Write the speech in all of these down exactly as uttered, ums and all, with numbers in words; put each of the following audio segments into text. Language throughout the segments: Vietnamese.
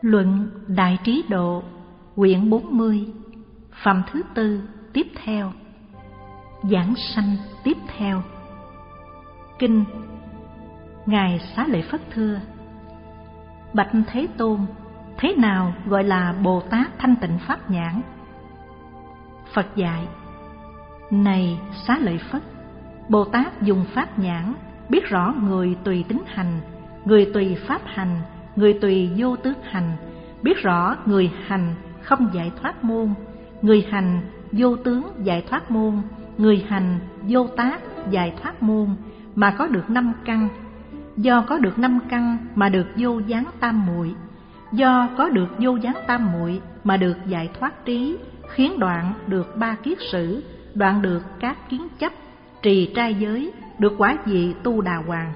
Luận Đại Trí Độ, quyển bốn mươi, phẩm thứ tư tiếp theo. Giảng sanh tiếp theo. Kinh. Ngài Xá Lợi Phất thưa: Bạch Thế Tôn, thế nào gọi là Bồ Tát thanh tịnh pháp nhãn? Phật dạy: Này Xá Lợi Phất, Bồ Tát dùng pháp nhãn biết rõ người tùy tính hành, người tùy pháp hành, người tùy vô tướng hành, biết rõ người hành không giải thoát môn, người hành vô tướng giải thoát môn, người hành vô tác giải thoát môn, mà có được năm căn. Do có được năm căn mà được vô gián tam muội, do có được vô gián tam muội mà được giải thoát trí, khiến đoạn được ba kiết sử, đoạn được các kiến chấp, trì trai giới, được quả vị tu đà hoàng.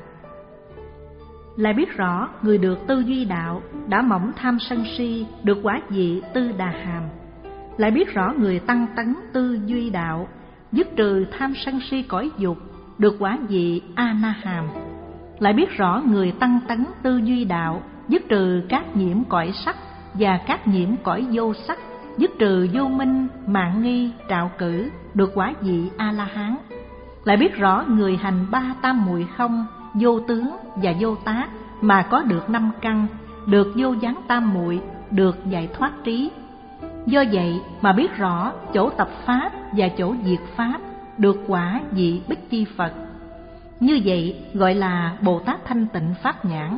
Lại biết rõ người được tư duy đạo đã mỏng tham sân si, được quả vị tư đà hàm. Lại biết rõ người tăng tấn tư duy đạo, dứt trừ tham sân si cõi dục, được quả vị a na hàm. Lại biết rõ người tăng tấn tư duy đạo, dứt trừ các nhiễm cõi sắc và các nhiễm cõi vô sắc, dứt trừ vô minh, mạn nghi, trạo cử, được quả vị a la hán. Lại biết rõ người hành ba tam muội không, vô tướng và vô tác mà có được năm căn, được vô gián tam muội, được giải thoát trí. Do vậy mà biết rõ chỗ tập pháp và chỗ diệt pháp, được quả vị Bích Chi Phật. Như vậy gọi là Bồ Tát thanh tịnh pháp nhãn.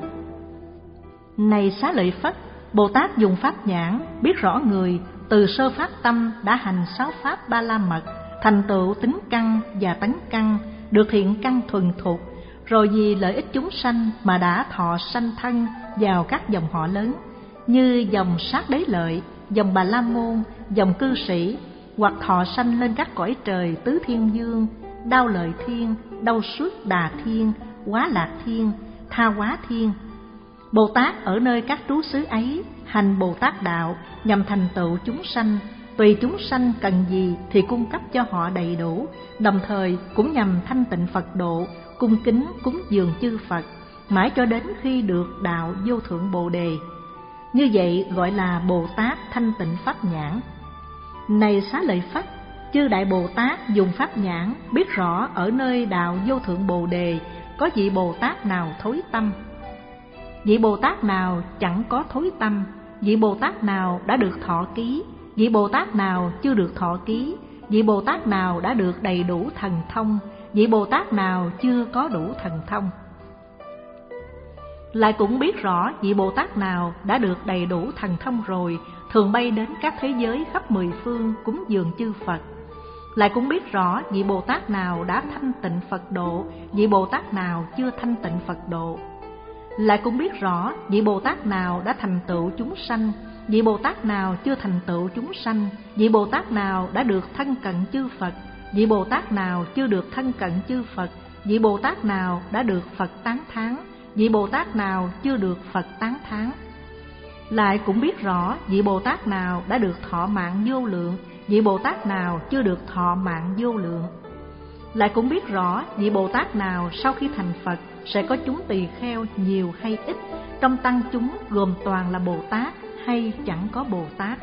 Này Xá Lợi Phất, Bồ Tát dùng pháp nhãn biết rõ người từ sơ phát tâm đã hành sáu pháp ba la mật, thành tựu tính căn và tấn căn, được thiện căn thuần thục, rồi vì lợi ích chúng sanh mà đã thọ sanh thân vào các dòng họ lớn, như dòng Sát Đế Lợi, dòng Bà La Môn, dòng cư sĩ, hoặc thọ sanh lên các cõi trời tứ thiên dương, Đao Lợi Thiên, Đau Xuất Đà Thiên, Quá Lạc Thiên, Tha Hóa Thiên. Bồ Tát ở nơi các trú xứ ấy hành Bồ Tát đạo nhằm thành tựu chúng sanh, tùy chúng sanh cần gì thì cung cấp cho họ đầy đủ, đồng thời cũng nhằm thanh tịnh Phật độ, cung kính cúng dường chư Phật, mãi cho đến khi được đạo vô thượng Bồ Đề. Như vậy gọi là Bồ Tát thanh tịnh pháp nhãn. Này Xá Lợi Phất, chư Đại Bồ Tát dùng pháp nhãn biết rõ ở nơi đạo vô thượng Bồ Đề có vị Bồ Tát nào thối tâm, vị Bồ Tát nào chẳng có thối tâm, vị Bồ Tát nào đã được thọ ký, vị Bồ Tát nào chưa được thọ ký, vị Bồ Tát nào đã được đầy đủ thần thông, vị Bồ Tát nào chưa có đủ thần thông. Lại cũng biết rõ vị Bồ Tát nào đã được đầy đủ thần thông rồi, thường bay đến các thế giới khắp mười phương cúng dường chư Phật. Lại cũng biết rõ vị Bồ Tát nào đã thanh tịnh Phật độ, vị Bồ Tát nào chưa thanh tịnh Phật độ. Lại cũng biết rõ vị Bồ Tát nào đã thành tựu chúng sanh, vị Bồ Tát nào chưa thành tựu chúng sanh, vị Bồ Tát nào đã được thân cận chư Phật, vị Bồ Tát nào chưa được thân cận chư Phật, vị Bồ Tát nào đã được Phật tán thán, vị Bồ Tát nào chưa được Phật tán thán. Lại cũng biết rõ vị Bồ Tát nào đã được thọ mạng vô lượng, vị Bồ Tát nào chưa được thọ mạng vô lượng. Lại cũng biết rõ vị Bồ Tát nào sau khi thành Phật sẽ có chúng tỳ kheo nhiều hay ít, trong tăng chúng gồm toàn là Bồ Tát hay chẳng có Bồ Tát.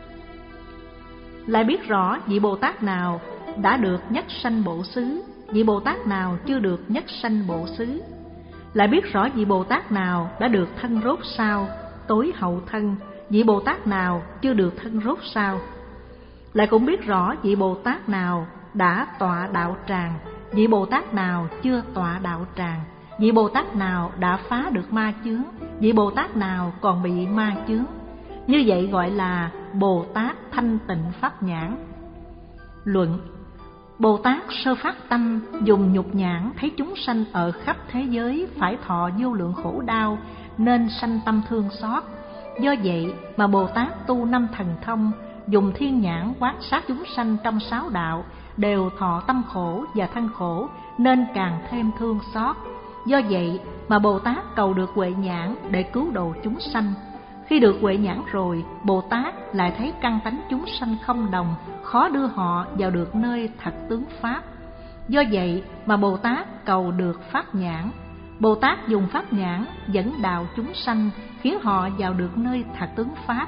Lại biết rõ vị Bồ Tát nào đã được nhất sanh bộ xứ, vị Bồ Tát nào chưa được nhất sanh bộ xứ. Lại biết rõ vị Bồ Tát nào đã được thân rốt sao, tối hậu thân, vị Bồ Tát nào chưa được thân rốt sao. Lại cũng biết rõ vị Bồ Tát nào đã tọa đạo tràng, vị Bồ Tát nào chưa tọa đạo tràng, vị Bồ Tát nào đã phá được ma chướng, vị Bồ Tát nào còn bị ma chướng. Như vậy gọi là Bồ Tát thanh tịnh pháp nhãn. Luận. Bồ Tát sơ phát tâm dùng nhục nhãn thấy chúng sanh ở khắp thế giới phải thọ vô lượng khổ đau, nên sanh tâm thương xót. Do vậy mà Bồ Tát tu năm thần thông, dùng thiên nhãn quát sát chúng sanh trong sáu đạo, đều thọ tâm khổ và thân khổ, nên càng thêm thương xót. Do vậy mà Bồ Tát cầu được huệ nhãn để cứu độ chúng sanh. Khi được huệ nhãn rồi, Bồ Tát lại thấy căn tánh chúng sanh không đồng, khó đưa họ vào được nơi thật tướng Pháp. Do vậy mà Bồ Tát cầu được Pháp nhãn. Bồ Tát dùng pháp nhãn dẫn đạo chúng sanh, khiến họ vào được nơi thật tướng pháp.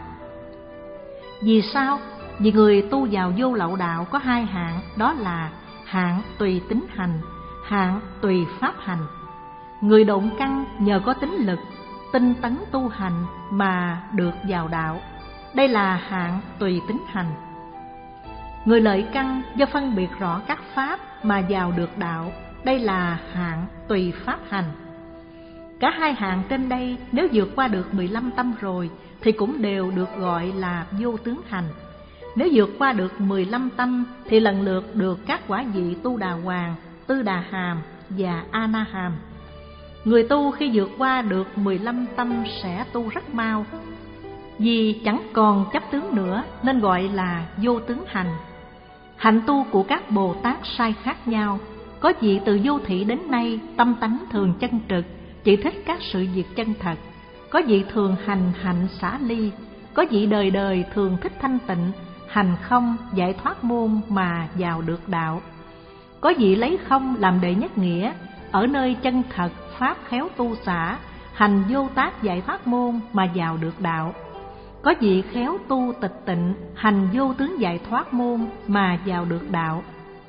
Vì sao? Vì người tu vào vô lậu đạo có hai hạng, đó là hạng tùy tính hành, hạng tùy pháp hành. Người độn căn nhờ có tính lực, tinh tấn tu hành mà được vào đạo, đây là hạng tùy tính hành. Người lợi căn do phân biệt rõ các pháp mà vào được đạo, đây là hạng tùy pháp hành. Cả hai hạng trên đây nếu vượt qua được mười lăm tâm rồi thì cũng đều được gọi là vô tướng hành. Nếu vượt qua được mười lăm tâm thì lần lượt được các quả vị Tu Đà Hoàng, Tư Đà Hàm và A Na Hàm. Người tu khi vượt qua được mười lăm tâm sẽ tu rất mau, vì chẳng còn chấp tướng nữa nên gọi là vô tướng hành. Hạnh tu của các Bồ Tát sai khác nhau. Có vị từ vô thị đến nay tâm tánh thường chân trực, chỉ thích các sự việc chân thật. Có vị thường hành hạnh xả ly. Có vị đời đời thường thích thanh tịnh, hành không giải thoát môn mà vào được đạo. Có vị lấy không làm đệ nhất nghĩa, ở nơi chân thật pháp khéo tu xả, hành vô tác giải thoát môn mà vào được đạo. Có vị khéo tu tịch tịnh, hành vô tướng giải thoát môn mà vào được đạo.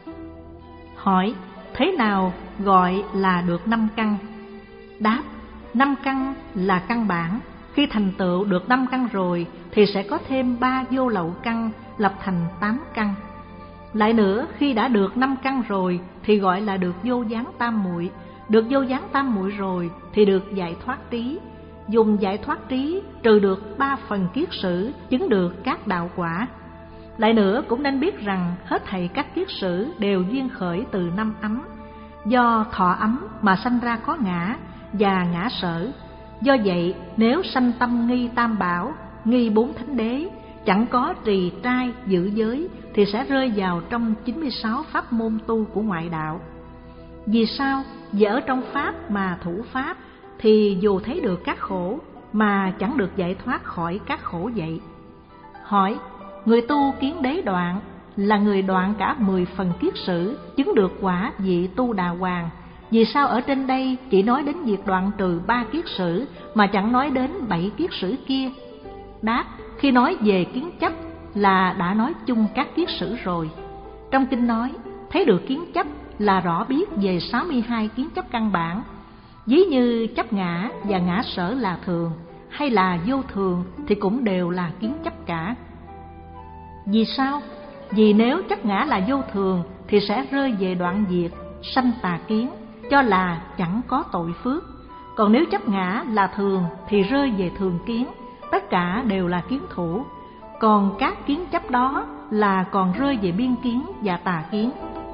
Hỏi, thế nào gọi là được năm căn? Đáp, năm căn là căn bản. Khi thành tựu được năm căn rồi thì sẽ có thêm ba vô lậu căn, lập thành tám căn. Lại nữa, khi đã được năm căn rồi thì gọi là được vô gián tam muội. Được vô gián tam muội rồi thì được giải thoát trí. Dùng giải thoát trí trừ được ba phần kiết sử, chứng được các đạo quả. Lại nữa cũng nên biết rằng hết thảy các kiết sử đều duyên khởi từ năm ấm. Do thọ ấm mà sanh ra có ngã và ngã sở. Do vậy nếu sanh tâm nghi tam bảo, nghi bốn thánh đế, chẳng có trì trai giữ giới thì sẽ rơi vào trong chín mươi sáu pháp môn tu của ngoại đạo. Vì sao? Vì ở trong pháp mà thủ pháp thì dù thấy được các khổ mà chẳng được giải thoát khỏi các khổ vậy. Hỏi, người tu kiến đế đoạn là người đoạn cả mười phần kiết sử, chứng được quả vị Tu Đà Hoàng. Vì sao ở trên đây chỉ nói đến việc đoạn trừ ba kiết sử mà chẳng nói đến bảy kiết sử kia? Đáp, khi nói về kiến chấp là đã nói chung các kiết sử rồi. Trong kinh nói, thấy được kiến chấp là rõ biết về sáu mươi hai kiến chấp căn bản. Ví như chấp ngã và ngã sở là thường hay là vô thường thì cũng đều là kiến chấp cả. Vì sao? Vì nếu chấp ngã là vô thường thì sẽ rơi về đoạn diệt, sanh tà kiến, cho là chẳng có tội phước. Còn nếu chấp ngã là thường thì rơi về thường kiến, tất cả đều là kiến thủ. Còn các kiến chấp đó là còn rơi về biên kiến và tà kiến.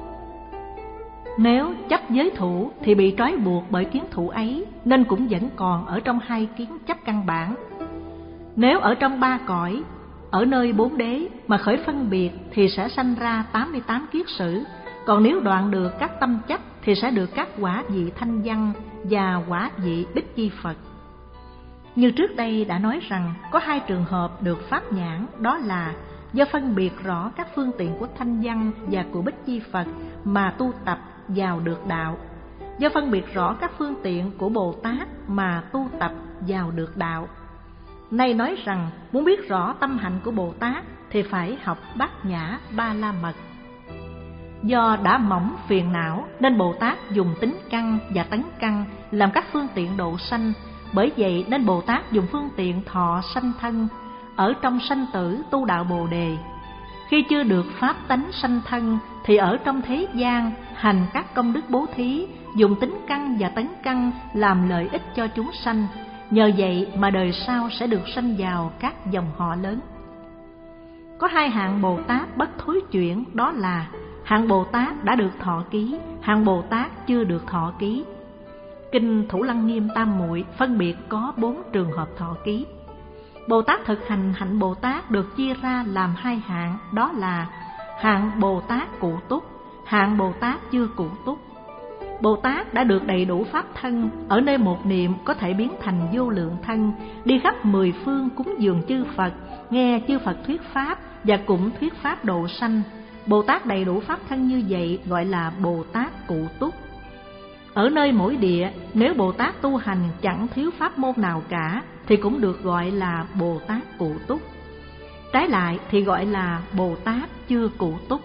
Nếu chấp giới thủ thì bị trói buộc bởi kiến thủ ấy, nên cũng vẫn còn ở trong hai kiến chấp căn bản. Nếu ở trong ba cõi, ở nơi bốn đế mà khởi phân biệt thì sẽ sanh ra tám mươi tám kiết sử. Còn nếu đoạn được các tâm chấp thì sẽ được các quả vị thanh văn và quả vị Bích Chi Phật. Như trước đây đã nói rằng có hai trường hợp được pháp nhãn, đó là do phân biệt rõ các phương tiện của thanh văn và của Bích Chi Phật mà tu tập vào được đạo. Do phân biệt rõ các phương tiện của Bồ Tát mà tu tập vào được đạo. Nay nói rằng muốn biết rõ tâm hạnh của Bồ Tát thì phải học Bát Nhã Ba La Mật. Do đã mỏng phiền não nên Bồ Tát dùng tính căn và tấn căn làm các phương tiện độ sanh. Bởi vậy nên Bồ Tát dùng phương tiện thọ sanh thân, ở trong sanh tử tu đạo Bồ Đề. Khi chưa được pháp tánh sanh thân thì ở trong thế gian hành các công đức bố thí, dùng tính căn và tấn căn làm lợi ích cho chúng sanh. Nhờ vậy mà đời sau sẽ được sanh vào các dòng họ lớn. Có hai hạng Bồ Tát bất thối chuyển, đó là hạng Bồ Tát đã được thọ ký, hạng Bồ Tát chưa được thọ ký. Kinh Thủ Lăng Nghiêm Tam Muội phân biệt có bốn trường hợp thọ ký. Bồ Tát thực hành hạnh Bồ Tát được chia ra làm hai hạng, đó là hạng Bồ Tát cụ túc, hạng Bồ Tát chưa cụ túc. Bồ Tát đã được đầy đủ pháp thân, ở nơi một niệm có thể biến thành vô lượng thân, đi khắp mười phương cúng dường chư Phật, nghe chư Phật thuyết pháp và cũng thuyết pháp độ sanh. Bồ Tát đầy đủ pháp thân như vậy gọi là Bồ Tát cụ túc. Ở nơi mỗi địa, nếu Bồ Tát tu hành chẳng thiếu pháp môn nào cả thì cũng được gọi là Bồ Tát cụ túc. Trái lại thì gọi là Bồ Tát chưa cụ túc.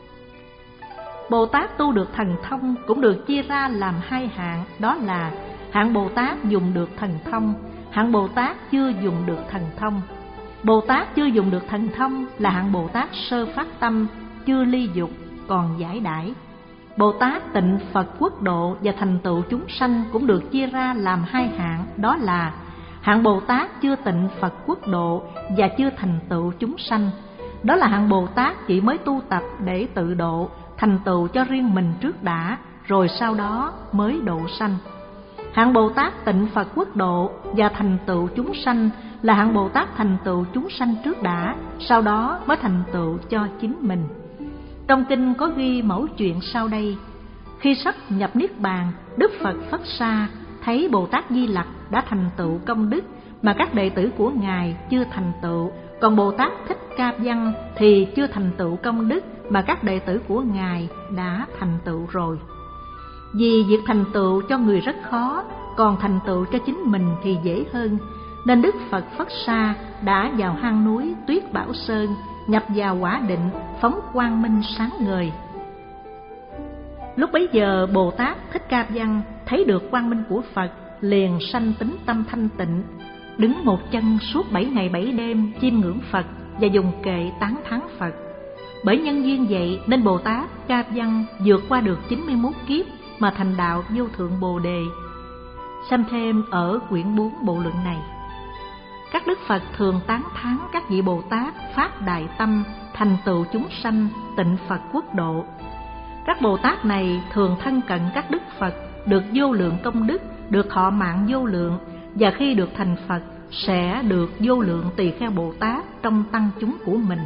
Bồ Tát tu được thần thông cũng được chia ra làm hai hạng, đó là hạng Bồ Tát dùng được thần thông, hạng Bồ Tát chưa dùng được thần thông. Bồ Tát chưa dùng được thần thông là hạng Bồ Tát sơ phát tâm, chưa ly dục, còn giải đãi. Bồ Tát tịnh Phật quốc độ và thành tựu chúng sanh cũng được chia ra làm hai hạng, đó là hạng Bồ Tát chưa tịnh Phật quốc độ và chưa thành tựu chúng sanh. Đó là hạng Bồ Tát chỉ mới tu tập để tự độ, thành tựu cho riêng mình trước đã, rồi sau đó mới độ sanh. Hạng Bồ Tát tịnh Phật quốc độ và thành tựu chúng sanh là hạng Bồ Tát thành tựu chúng sanh trước đã, sau đó mới thành tựu cho chính mình. Trong kinh có ghi mẫu chuyện sau đây. Khi sắp nhập niết bàn, Đức Phật Phất Sa thấy Bồ Tát Di Lặc đã thành tựu công đức mà các đệ tử của Ngài chưa thành tựu, còn Bồ Tát Thích Ca Văn thì chưa thành tựu công đức mà các đệ tử của Ngài đã thành tựu rồi. Vì việc thành tựu cho người rất khó, còn thành tựu cho chính mình thì dễ hơn, nên Đức Phật Phất Sa đã vào hang núi Tuyết Bảo Sơn, nhập vào quả định, phóng quang minh sáng ngời. Lúc bấy giờ Bồ Tát Thích Ca Văn thấy được quang minh của Phật, liền sanh tính tâm thanh tịnh, đứng một chân suốt bảy ngày bảy đêm chiêm ngưỡng Phật và dùng kệ tán thán Phật. Bởi nhân duyên vậy nên Bồ Tát Ca Văn vượt qua được chín mươi mốt kiếp mà thành đạo vô thượng Bồ Đề. Xem thêm ở quyển bốn bộ luận này. Các Đức Phật thường tán thán các vị Bồ Tát phát đại tâm, thành tựu chúng sanh, tịnh Phật quốc độ. Các Bồ Tát này thường thân cận các Đức Phật, được vô lượng công đức, được thọ mạng vô lượng, và khi được thành Phật sẽ được vô lượng tỳ kheo Bồ Tát trong tăng chúng của mình.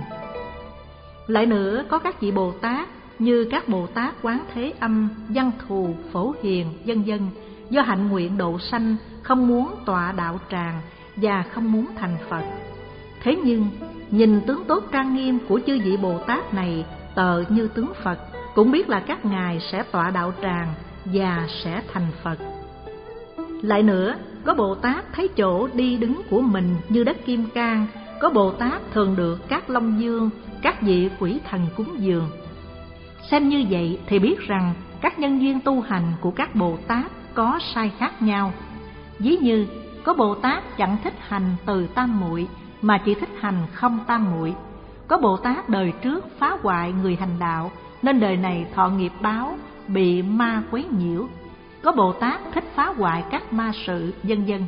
Lại nữa, có các vị Bồ Tát như các Bồ Tát Quán Thế Âm, Văn Thù, Phổ Hiền, vân vân, do hạnh nguyện độ sanh, không muốn tọa đạo tràng và không muốn thành Phật. Thế nhưng nhìn tướng tốt trang nghiêm của chư vị Bồ Tát này tờ như tướng Phật, cũng biết là các ngài sẽ tọa đạo tràng và sẽ thành Phật. Lại nữa, có Bồ Tát thấy chỗ đi đứng của mình như đất kim cang, có Bồ Tát thường được các Long Dương, các vị quỷ thần cúng dường. Xem như vậy thì biết rằng các nhân duyên tu hành của các Bồ Tát có sai khác nhau. Ví như có Bồ Tát chẳng thích hành từ tam muội mà chỉ thích hành không tam muội. Có Bồ Tát đời trước phá hoại người hành đạo nên đời này thọ nghiệp báo, bị ma quấy nhiễu. Có Bồ Tát thích phá hoại các ma sự, vân vân.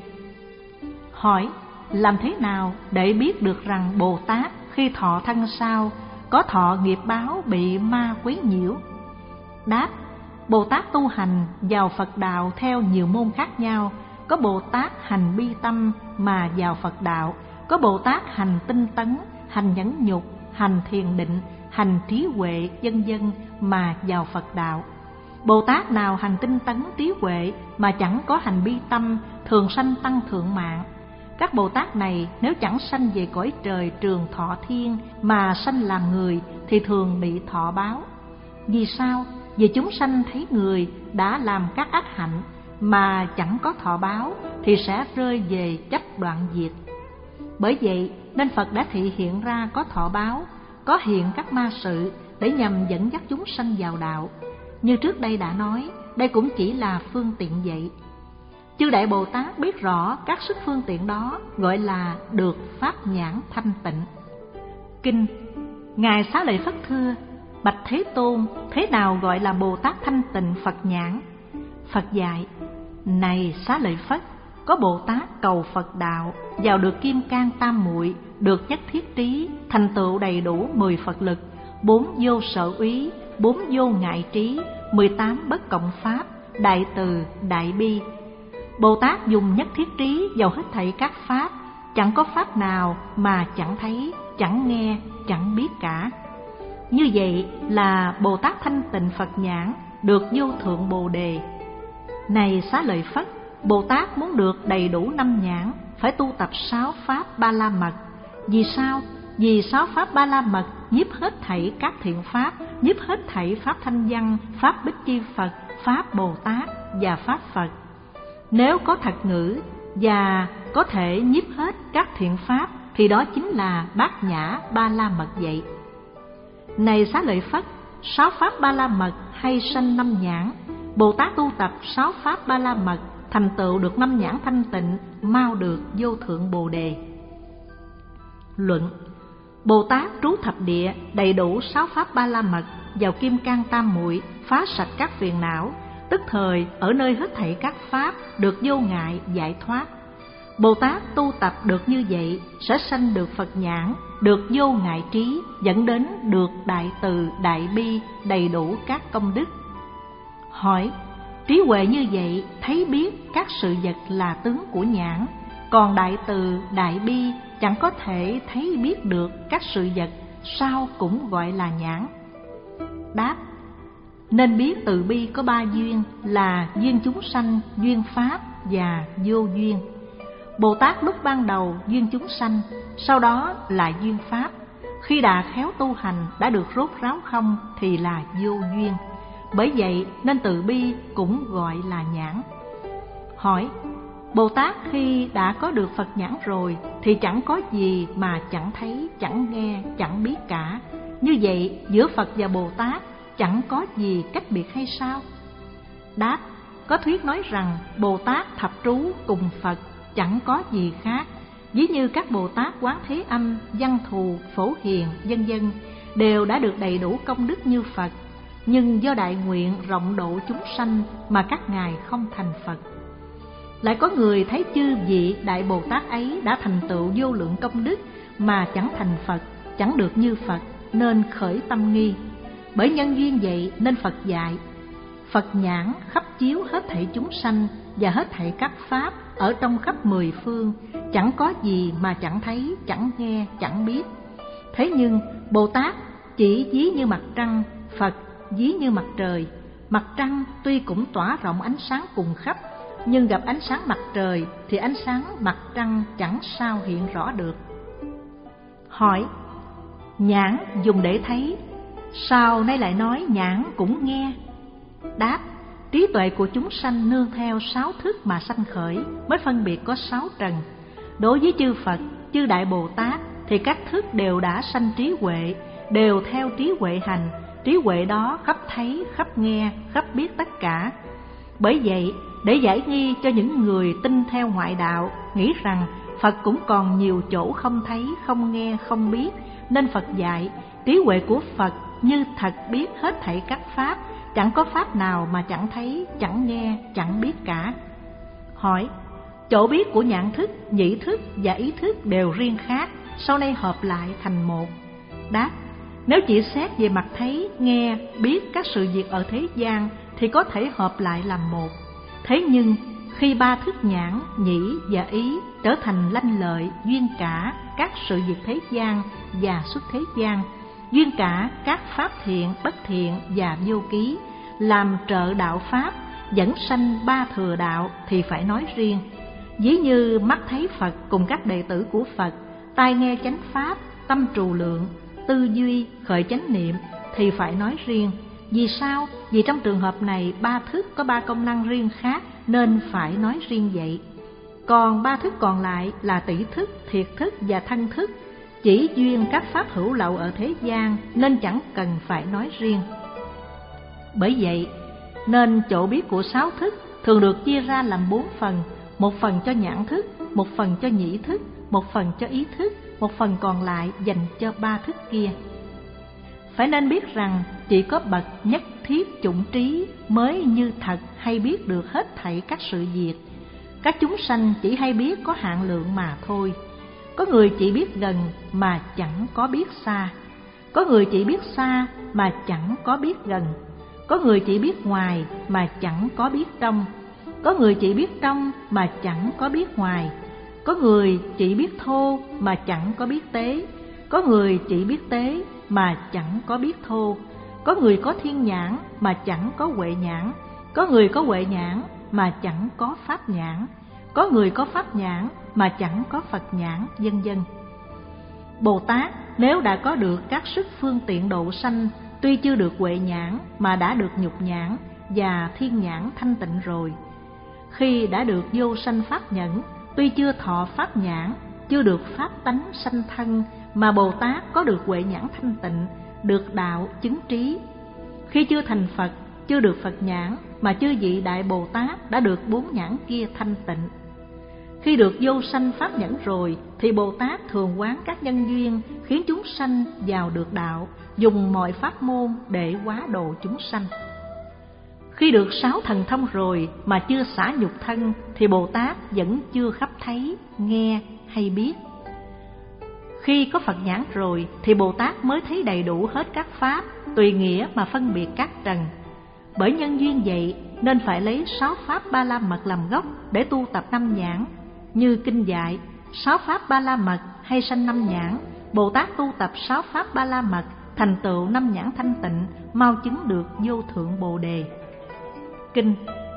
Hỏi, làm thế nào để biết được rằng Bồ Tát khi thọ thân sau có thọ nghiệp báo bị ma quấy nhiễu? Đáp, Bồ Tát tu hành vào Phật đạo theo nhiều môn khác nhau. Có Bồ Tát hành bi tâm mà vào Phật đạo, có Bồ Tát hành tinh tấn, hành nhẫn nhục, hành thiền định, hành trí huệ, vân vân mà vào Phật đạo. Bồ Tát nào hành tinh tấn trí huệ mà chẳng có hành bi tâm, thường sanh tăng thượng mạng. Các Bồ Tát này nếu chẳng sanh về cõi trời trường thọ thiên mà sanh làm người thì thường bị thọ báo. Vì sao? Vì chúng sanh thấy người đã làm các ác hạnh mà chẳng có thọ báo thì sẽ rơi về chấp đoạn diệt. Bởi vậy nên Phật đã thị hiện ra có thọ báo, có hiện các ma sự để nhằm dẫn dắt chúng sanh vào đạo. Như trước đây đã nói, đây cũng chỉ là phương tiện vậy. Chư Đại Bồ Tát biết rõ các sức phương tiện đó gọi là được pháp nhãn thanh tịnh. Kinh Ngài Xá Lợi Phất thưa: Bạch Thế Tôn, thế nào gọi là Bồ Tát thanh tịnh Phật nhãn? Phật dạy: Này Xá Lợi Phất, có Bồ Tát cầu Phật đạo, vào được kim cang tam muội, được nhất thiết trí, thành tựu đầy đủ mười Phật lực, bốn vô sở úy, bốn vô ngại trí, mười tám bất cộng pháp, đại từ, đại bi. Bồ Tát dùng nhất thiết trí vào hết thảy các pháp, chẳng có pháp nào mà chẳng thấy, chẳng nghe, chẳng biết cả. Như vậy là Bồ Tát thanh tịnh Phật nhãn, được vô thượng Bồ Đề. Này Xá Lợi Phất, Bồ Tát muốn được đầy đủ năm nhãn, phải tu tập sáu pháp ba la mật. Vì sao? Vì sáu pháp ba la mật nhiếp hết thảy các thiện pháp, nhiếp hết thảy pháp thanh văn, pháp bích chi Phật, Pháp Bồ Tát và Pháp Phật. Nếu có thật ngữ và có thể nhiếp hết các thiện pháp thì đó chính là Bát Nhã Ba La Mật vậy. Này Xá Lợi Phất, sáu pháp Ba La Mật hay sanh năm nhãn. Bồ Tát tu tập sáu pháp Ba La Mật, thành tựu được năm nhãn thanh tịnh, mau được vô thượng Bồ Đề. Luận: Bồ Tát trú thập địa đầy đủ sáu pháp Ba La Mật vào kim cang tam muội, phá sạch các phiền não, tức thời ở nơi hết thảy các pháp được vô ngại giải thoát. Bồ Tát tu tập được như vậy sẽ sanh được Phật nhãn, được vô ngại trí, dẫn đến được đại từ, đại bi, đầy đủ các công đức. Hỏi: trí huệ như vậy thấy biết các sự vật là tướng của nhãn, còn đại từ, đại bi chẳng có thể thấy biết được các sự vật, sao cũng gọi là nhãn? Đáp: nên biết từ bi có ba duyên là duyên chúng sanh, duyên pháp và vô duyên. Bồ Tát lúc ban đầu duyên chúng sanh, sau đó là duyên pháp. Khi đã khéo tu hành đã được rốt ráo không thì là vô duyên. Bởi vậy nên từ bi cũng gọi là nhãn. Hỏi: Bồ Tát khi đã có được Phật nhãn rồi thì chẳng có gì mà chẳng thấy, chẳng nghe, chẳng biết cả. Như vậy giữa Phật và Bồ Tát chẳng có gì cách biệt hay sao? Đáp: có thuyết nói rằng Bồ Tát thập trú cùng Phật chẳng có gì khác, ví như các Bồ Tát Quán Thế Âm, Văn Thù, Phổ Hiền, vân vân đều đã được đầy đủ công đức như Phật, nhưng do đại nguyện rộng độ chúng sanh mà các ngài không thành Phật. Lại có người thấy chư vị đại Bồ Tát ấy đã thành tựu vô lượng công đức mà chẳng thành Phật, chẳng được như Phật, nên khởi tâm nghi. Bởi nhân duyên vậy nên Phật dạy: Phật nhãn khắp chiếu hết thảy chúng sanh và hết thảy các pháp ở trong khắp mười phương, chẳng có gì mà chẳng thấy, chẳng nghe, chẳng biết. Thế nhưng Bồ Tát chỉ ví như mặt trăng, Phật ví như mặt trời. Mặt trăng tuy cũng tỏa rộng ánh sáng cùng khắp, nhưng gặp ánh sáng mặt trời thì ánh sáng mặt trăng chẳng sao hiện rõ được. Hỏi: nhãn dùng để thấy, sao nay lại nói nhãn cũng nghe? Đáp: trí tuệ của chúng sanh nương theo sáu thức mà sanh khởi, mới phân biệt có sáu trần. Đối với chư Phật, chư Đại Bồ Tát thì các thức đều đã sanh trí huệ, đều theo trí huệ hành. Trí huệ đó khắp thấy, khắp nghe, khắp biết tất cả. Bởi vậy, để giải nghi cho những người tin theo ngoại đạo, nghĩ rằng Phật cũng còn nhiều chỗ không thấy, không nghe, không biết, nên Phật dạy trí huệ của Phật như thật biết hết thảy các pháp, chẳng có pháp nào mà chẳng thấy, chẳng nghe, chẳng biết cả. Hỏi: chỗ biết của nhãn thức, nhĩ thức và ý thức đều riêng khác, sau này hợp lại thành một. Đáp: nếu chỉ xét về mặt thấy, nghe, biết các sự việc ở thế gian thì có thể hợp lại làm một. Thế nhưng khi ba thức nhãn, nhĩ và ý trở thành lanh lợi, duyên cả các sự việc thế gian và xuất thế gian, duyên cả các pháp thiện, bất thiện và vô ký, làm trợ đạo pháp, dẫn sanh ba thừa đạo thì phải nói riêng. Ví như mắt thấy Phật cùng các đệ tử của Phật, tai nghe chánh pháp, tâm trù lượng, tư duy khởi chánh niệm thì phải nói riêng. Vì sao? Vì trong trường hợp này ba thức có ba công năng riêng khác nên phải nói riêng vậy. Còn ba thức còn lại là tỷ thức, thiệt thức và thân thức, chỉ duyên các pháp hữu lậu ở thế gian nên chẳng cần phải nói riêng. Bởi vậy nên chỗ biết của sáu thức thường được chia ra làm bốn phần: một phần cho nhãn thức, một phần cho nhĩ thức, một phần cho ý thức, một phần còn lại dành cho ba thức kia. Phải nên biết rằng chỉ có bậc nhất thiết chủng trí mới như thật hay biết được hết thảy các sự việc. Các chúng sanh chỉ hay biết có hạn lượng mà thôi. Có người chỉ biết gần mà chẳng có biết xa, có người chỉ biết xa mà chẳng có biết gần, có người chỉ biết ngoài mà chẳng có biết trong, có người chỉ biết trong mà chẳng có biết ngoài, có người chỉ biết thô mà chẳng có biết tế, có người chỉ biết tế mà chẳng có biết thô, có người có thiên nhãn mà chẳng có huệ nhãn, có người có huệ nhãn mà chẳng có pháp nhãn, có người có pháp nhãn mà chẳng có Phật nhãn, vân vân. Bồ Tát nếu đã có được các sức phương tiện độ sanh, tuy chưa được huệ nhãn mà đã được nhục nhãn, và thiên nhãn thanh tịnh rồi. Khi đã được vô sanh pháp nhẫn, tuy chưa thọ pháp nhãn, chưa được pháp tánh sanh thân, mà Bồ Tát có được huệ nhãn thanh tịnh, được đạo chứng trí. Khi chưa thành Phật, chưa được Phật nhãn, mà chư vị Đại Bồ Tát đã được bốn nhãn kia thanh tịnh. Khi được vô sanh pháp nhẫn rồi, thì Bồ Tát thường quán các nhân duyên khiến chúng sanh vào được đạo, dùng mọi pháp môn để hóa độ chúng sanh. Khi được sáu thần thông rồi mà chưa xả nhục thân, thì Bồ Tát vẫn chưa khắp thấy, nghe hay biết. Khi có Phật nhãn rồi thì Bồ Tát mới thấy đầy đủ hết các pháp, tùy nghĩa mà phân biệt các trần. Bởi nhân duyên vậy nên phải lấy sáu pháp ba la mật làm gốc để tu tập năm nhãn. Như kinh dạy, sáu pháp ba la mật hay sanh năm nhãn, Bồ Tát tu tập sáu pháp ba la mật, thành tựu năm nhãn thanh tịnh, mau chứng được vô thượng Bồ đề. Kinh: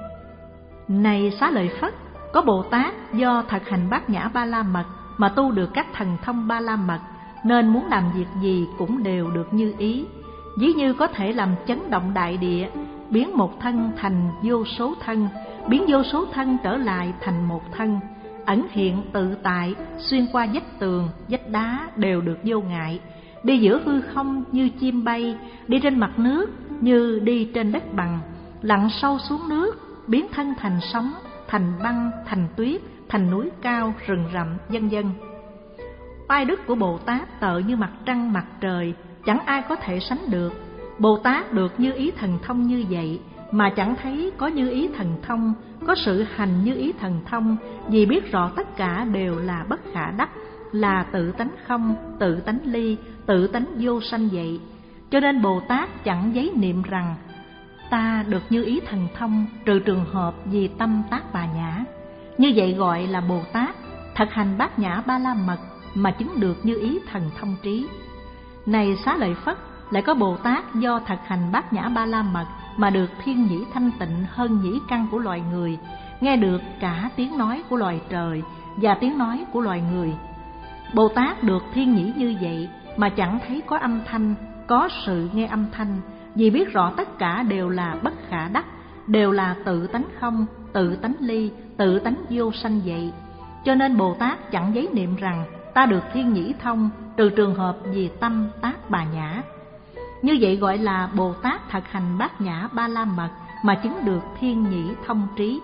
Này Xá Lợi Phất, có Bồ Tát do thực hành bát nhã ba la mật mà tu được các thần thông ba la mật, nên muốn làm việc gì cũng đều được như ý. Ví như có thể làm chấn động đại địa, biến một thân thành vô số thân, biến vô số thân trở lại thành một thân, ẩn hiện tự tại, xuyên qua vách tường, vách đá đều được vô ngại, đi giữa hư không như chim bay, đi trên mặt nước như đi trên đất bằng, lặn sâu xuống nước, biến thân thành sóng, thành băng, thành tuyết, thành núi cao, rừng rậm, vân vân. Oai đức của Bồ Tát tợ như mặt trăng mặt trời, chẳng ai có thể sánh được. Bồ Tát được như ý thần thông như vậy, mà chẳng thấy có như ý thần thông, có sự hành như ý thần thông, vì biết rõ tất cả đều là bất khả đắc, là tự tánh không, tự tánh ly, tự tánh vô sanh vậy. Cho nên Bồ Tát chẳng giấy niệm rằng ta được như ý thần thông, trừ trường hợp vì tâm tác bà nhã. Như vậy gọi là Bồ Tát thực hành bát nhã ba la mật mà chứng được như ý thần thông trí. Này Xá Lợi Phất, lại có Bồ Tát do thực hành bát nhã ba la mật mà được thiên nhĩ thanh tịnh hơn nhĩ căn của loài người, nghe được cả tiếng nói của loài trời và tiếng nói của loài người. Bồ Tát được thiên nhĩ như vậy mà chẳng thấy có âm thanh, có sự nghe âm thanh, vì biết rõ tất cả đều là bất khả đắc, đều là tự tánh không, tự tánh ly, tự tánh vô sanh vậy. Cho nên Bồ Tát chẳng giấy niệm rằng ta được thiên nhĩ thông, trừ trường hợp vì tâm tác bà nhã. Như vậy gọi là Bồ Tát thực hành bát nhã ba la mật mà chứng được thiên nhĩ thông trí.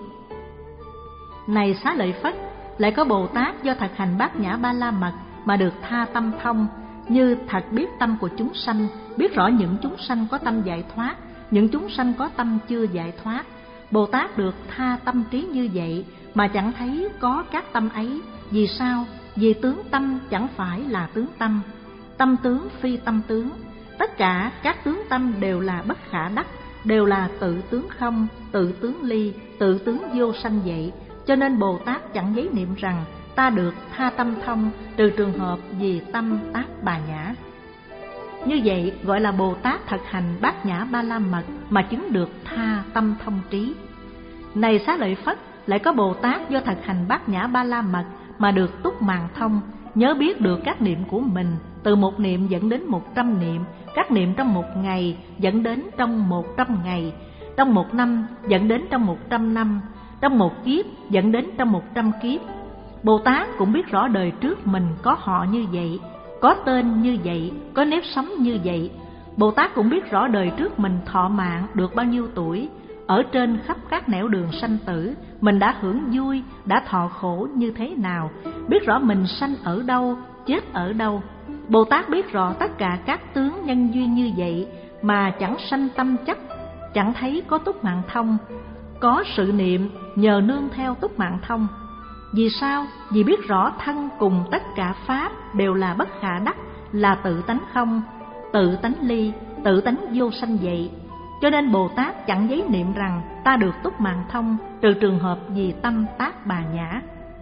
Này Xá Lợi Phất, lại có Bồ Tát do thực hành bát nhã ba la mật mà được tha tâm thông, như thật biết tâm của chúng sanh, biết rõ những chúng sanh có tâm giải thoát, những chúng sanh có tâm chưa giải thoát. Bồ Tát được tha tâm trí như vậy mà chẳng thấy có các tâm ấy. Vì sao? Vì tướng tâm chẳng phải là tướng tâm, tâm tướng phi tâm tướng. Tất cả các tướng tâm đều là bất khả đắc, đều là tự tướng không, tự tướng ly, tự tướng vô sanh vậy. Cho nên Bồ Tát chẳng giấy niệm rằng ta được tha tâm thông, trừ trường hợp vì tâm tác bà nhã. Như vậy gọi là Bồ Tát thực hành bát nhã ba la mật mà chứng được tha tâm thông trí. Này Xá Lợi Phất, lại có Bồ Tát do thực hành bát nhã ba la mật mà được túc màng thông, nhớ biết được các niệm của mình, từ một niệm dẫn đến một trăm niệm, các niệm trong một ngày dẫn đến trong một trăm ngày, trong một năm dẫn đến trong một trăm năm, trong một kiếp dẫn đến trong một trăm kiếp. Bồ Tát cũng biết rõ đời trước mình có họ như vậy, có tên như vậy, có nếp sống như vậy. Bồ Tát cũng biết rõ đời trước mình thọ mạng được bao nhiêu tuổi, ở trên khắp các nẻo đường sanh tử mình đã hưởng vui, đã thọ khổ như thế nào, biết rõ mình sanh ở đâu, chết ở đâu. Bồ Tát biết rõ tất cả các tướng nhân duyên như vậy mà chẳng sanh tâm chấp, chẳng thấy có túc mạng thông, có sự niệm nhờ nương theo túc mạng thông. Vì sao? Vì biết rõ thân cùng tất cả pháp đều là bất khả đắc, là tự tánh không, tự tánh ly, tự tánh vô sanh vậy. Cho nên Bồ Tát chẳng giấy niệm rằng ta được túc mạng thông, trừ trường hợp vì tâm tác bà nhã.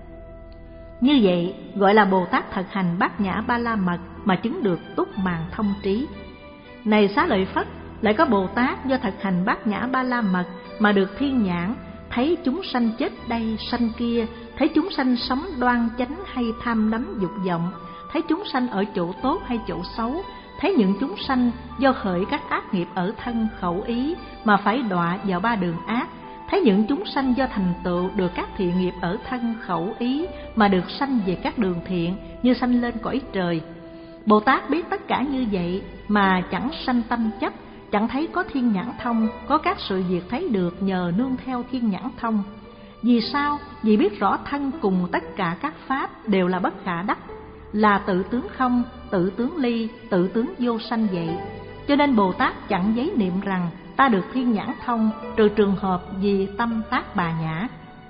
Như vậy gọi là Bồ Tát thực hành bát nhã ba la mật mà chứng được túc mạng thông trí. Này Xá Lợi Phất, lại có Bồ Tát do thực hành bát nhã ba la mật mà được thiên nhãn, thấy chúng sanh chết đây sanh kia, thấy chúng sanh sống đoan chánh hay tham đắm dục vọng, thấy chúng sanh ở chỗ tốt hay chỗ xấu, thấy những chúng sanh do khởi các ác nghiệp ở thân khẩu ý mà phải đọa vào ba đường ác, thấy những chúng sanh do thành tựu được các thiện nghiệp ở thân khẩu ý mà được sanh về các đường thiện như sanh lên cõi trời. Bồ Tát biết tất cả như vậy mà chẳng sanh tâm chấp, chẳng thấy có thiên nhãn thông, có các sự việc thấy được nhờ nương theo thiên nhãn thông. Vì sao? Vì biết rõ thân cùng tất cả các pháp đều là bất khả đắc, là tự tướng không, tự tướng ly, tự tướng vô sanh vậy. Cho nên Bồ Tát chẳng giấy niệm rằng ta được thiên nhãn thông, trừ trường hợp vì tâm tác bà nhã.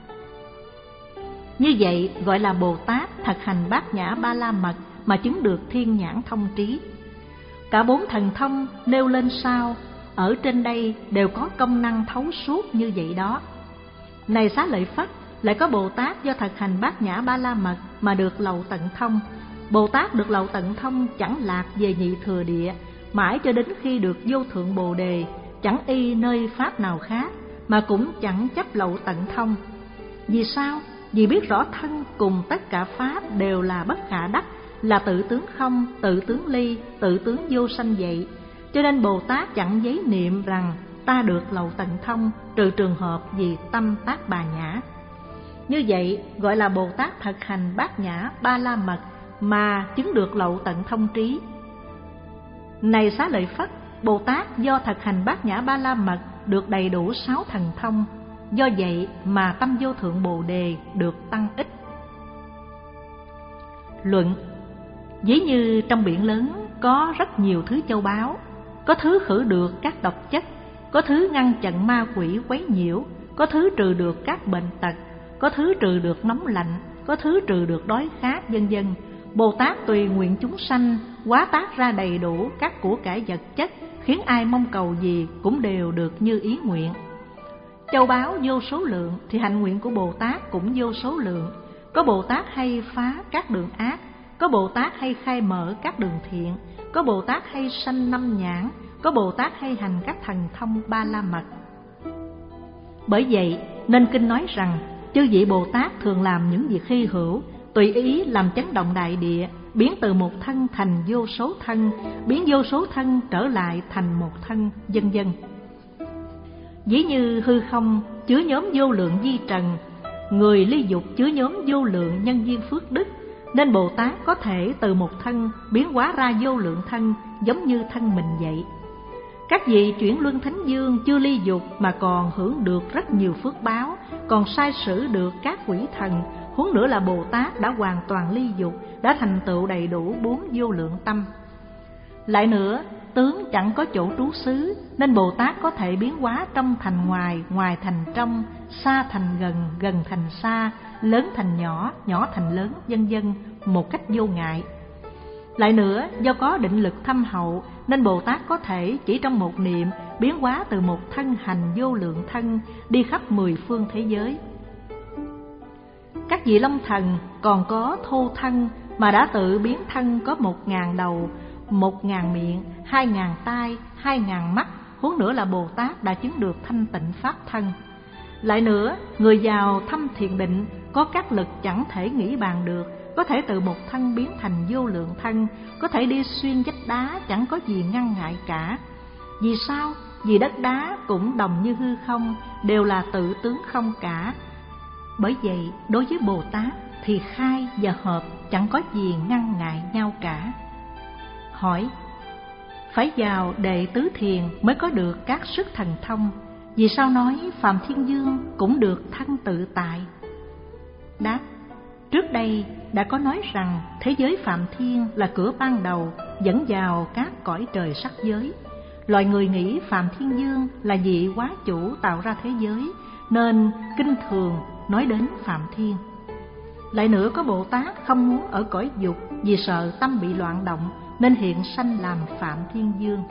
Như vậy gọi là Bồ Tát thực hành bát nhã ba la mật mà chứng được thiên nhãn thông trí. Cả bốn thần thông nêu lên sau, ở trên đây đều có công năng thấu suốt như vậy đó. Này Xá Lợi Phất, lại có Bồ Tát do thực hành bát nhã ba la mật mà được lậu tận thông. Bồ Tát được lậu tận thông chẳng lạc về nhị thừa địa, mãi cho đến khi được vô thượng Bồ Đề, chẳng y nơi pháp nào khác, mà cũng chẳng chấp lậu tận thông. Vì sao? Vì biết rõ thân cùng tất cả pháp đều là bất khả đắc, là tự tướng không, tự tướng ly, tự tướng vô sanh vậy. Cho nên Bồ Tát chẳng giấy niệm rằng ta được lậu tận thông, trừ trường hợp vì tâm tác bà nhã. Như vậy gọi là Bồ Tát thực hành bát nhã ba la mật mà chứng được lậu tận thông trí. Này Xá Lợi Phất, Bồ Tát do thực hành bát nhã ba la mật được đầy đủ sáu thần thông, do vậy mà tâm vô thượng Bồ Đề được tăng ích. Luận: ví như trong biển lớn có rất nhiều thứ châu báu, có thứ khử được các độc chất, có thứ ngăn chặn ma quỷ quấy nhiễu, có thứ trừ được các bệnh tật, có thứ trừ được nóng lạnh, có thứ trừ được đói khát, vân vân. Bồ Tát tùy nguyện chúng sanh hóa tác ra đầy đủ các của cải vật chất, khiến ai mong cầu gì cũng đều được như ý nguyện. Châu báu vô số lượng thì hạnh nguyện của Bồ Tát cũng vô số lượng. Có Bồ Tát hay phá các đường ác, có Bồ Tát hay khai mở các đường thiện, có Bồ Tát hay sanh năm nhãn, có Bồ Tát hay hành các thần thông ba la mật. Bởi vậy nên kinh nói rằng chư vị Bồ Tát thường làm những việc hy hữu, tùy ý làm chấn động đại địa, biến từ một thân thành vô số thân, biến vô số thân trở lại thành một thân, vân vân. Ví như hư không chứa nhóm vô lượng vi trần, người ly dục chứa nhóm vô lượng nhân duyên phước đức, nên Bồ Tát có thể từ một thân biến hóa ra vô lượng thân, giống như thân mình vậy. Các vị chuyển luân thánh dương chưa ly dục mà còn hưởng được rất nhiều phước báo, còn sai sử được các quỷ thần, huống nữa là Bồ Tát đã hoàn toàn ly dục, đã thành tựu đầy đủ bốn vô lượng tâm. Lại nữa, tướng chẳng có chỗ trú xứ, nên Bồ Tát có thể biến hóa trong thành ngoài, ngoài thành trong, xa thành gần, gần thành xa, lớn thành nhỏ, nhỏ thành lớn, vân vân, một cách vô ngại. Lại nữa, do có định lực thâm hậu, nên Bồ Tát có thể chỉ trong một niệm biến hóa từ một thân hành vô lượng thân, đi khắp mười phương thế giới. Các vị Long Thần còn có thô thân mà đã tự biến thân có một ngàn đầu, một ngàn miệng, hai ngàn tai, hai ngàn mắt, huống nữa là Bồ Tát đã chứng được thanh tịnh pháp thân. Lại nữa, người giàu thâm thiền định, có các lực chẳng thể nghĩ bàn được, có thể từ một thân biến thành vô lượng thân, có thể đi xuyên vách đá chẳng có gì ngăn ngại cả. Vì sao? Vì đất đá cũng đồng như hư không, đều là tự tướng không cả. Bởi vậy, đối với Bồ Tát thì khai và hợp chẳng có gì ngăn ngại nhau cả. Hỏi: phải vào đệ tứ thiền mới có được các sức thần thông, vì sao nói Phạm Thiên Dương cũng được thân tự tại? Đáp: trước đây đã có nói rằng thế giới Phạm Thiên là cửa ban đầu dẫn vào các cõi trời sắc giới. Loài người nghĩ Phạm Thiên Dương là vị hóa chủ tạo ra thế giới, nên kinh thường nói đến Phạm Thiên. Lại nữa, có Bồ Tát không muốn ở cõi dục vì sợ tâm bị loạn động, nên hiện sanh làm Phạm Thiên Dương.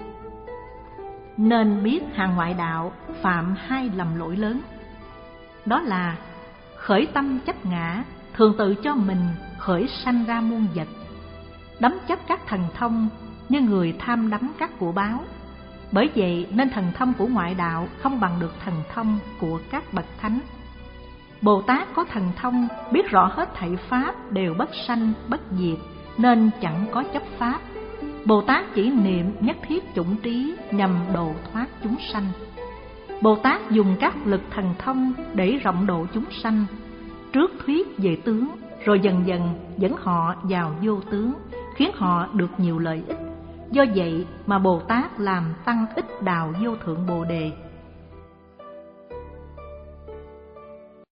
Nên biết hàng ngoại đạo phạm hai lầm lỗi lớn. Đó là khởi tâm chấp ngã, thường tự cho mình khởi sanh ra muôn vật, đắm chấp các thần thông như người tham đắm các của báo. Bởi vậy nên thần thông của ngoại đạo không bằng được thần thông của các bậc thánh. Bồ Tát có thần thông biết rõ hết thảy pháp đều bất sanh bất diệt, nên chẳng có chấp pháp. Bồ Tát chỉ niệm nhất thiết chủng trí nhằm độ thoát chúng sanh. Bồ Tát dùng các lực thần thông để rộng độ chúng sanh, trước thuyết về tướng, rồi dần dần dẫn họ vào vô tướng, khiến họ được nhiều lợi ích. Do vậy mà Bồ Tát làm tăng ích đạo vô thượng Bồ Đề.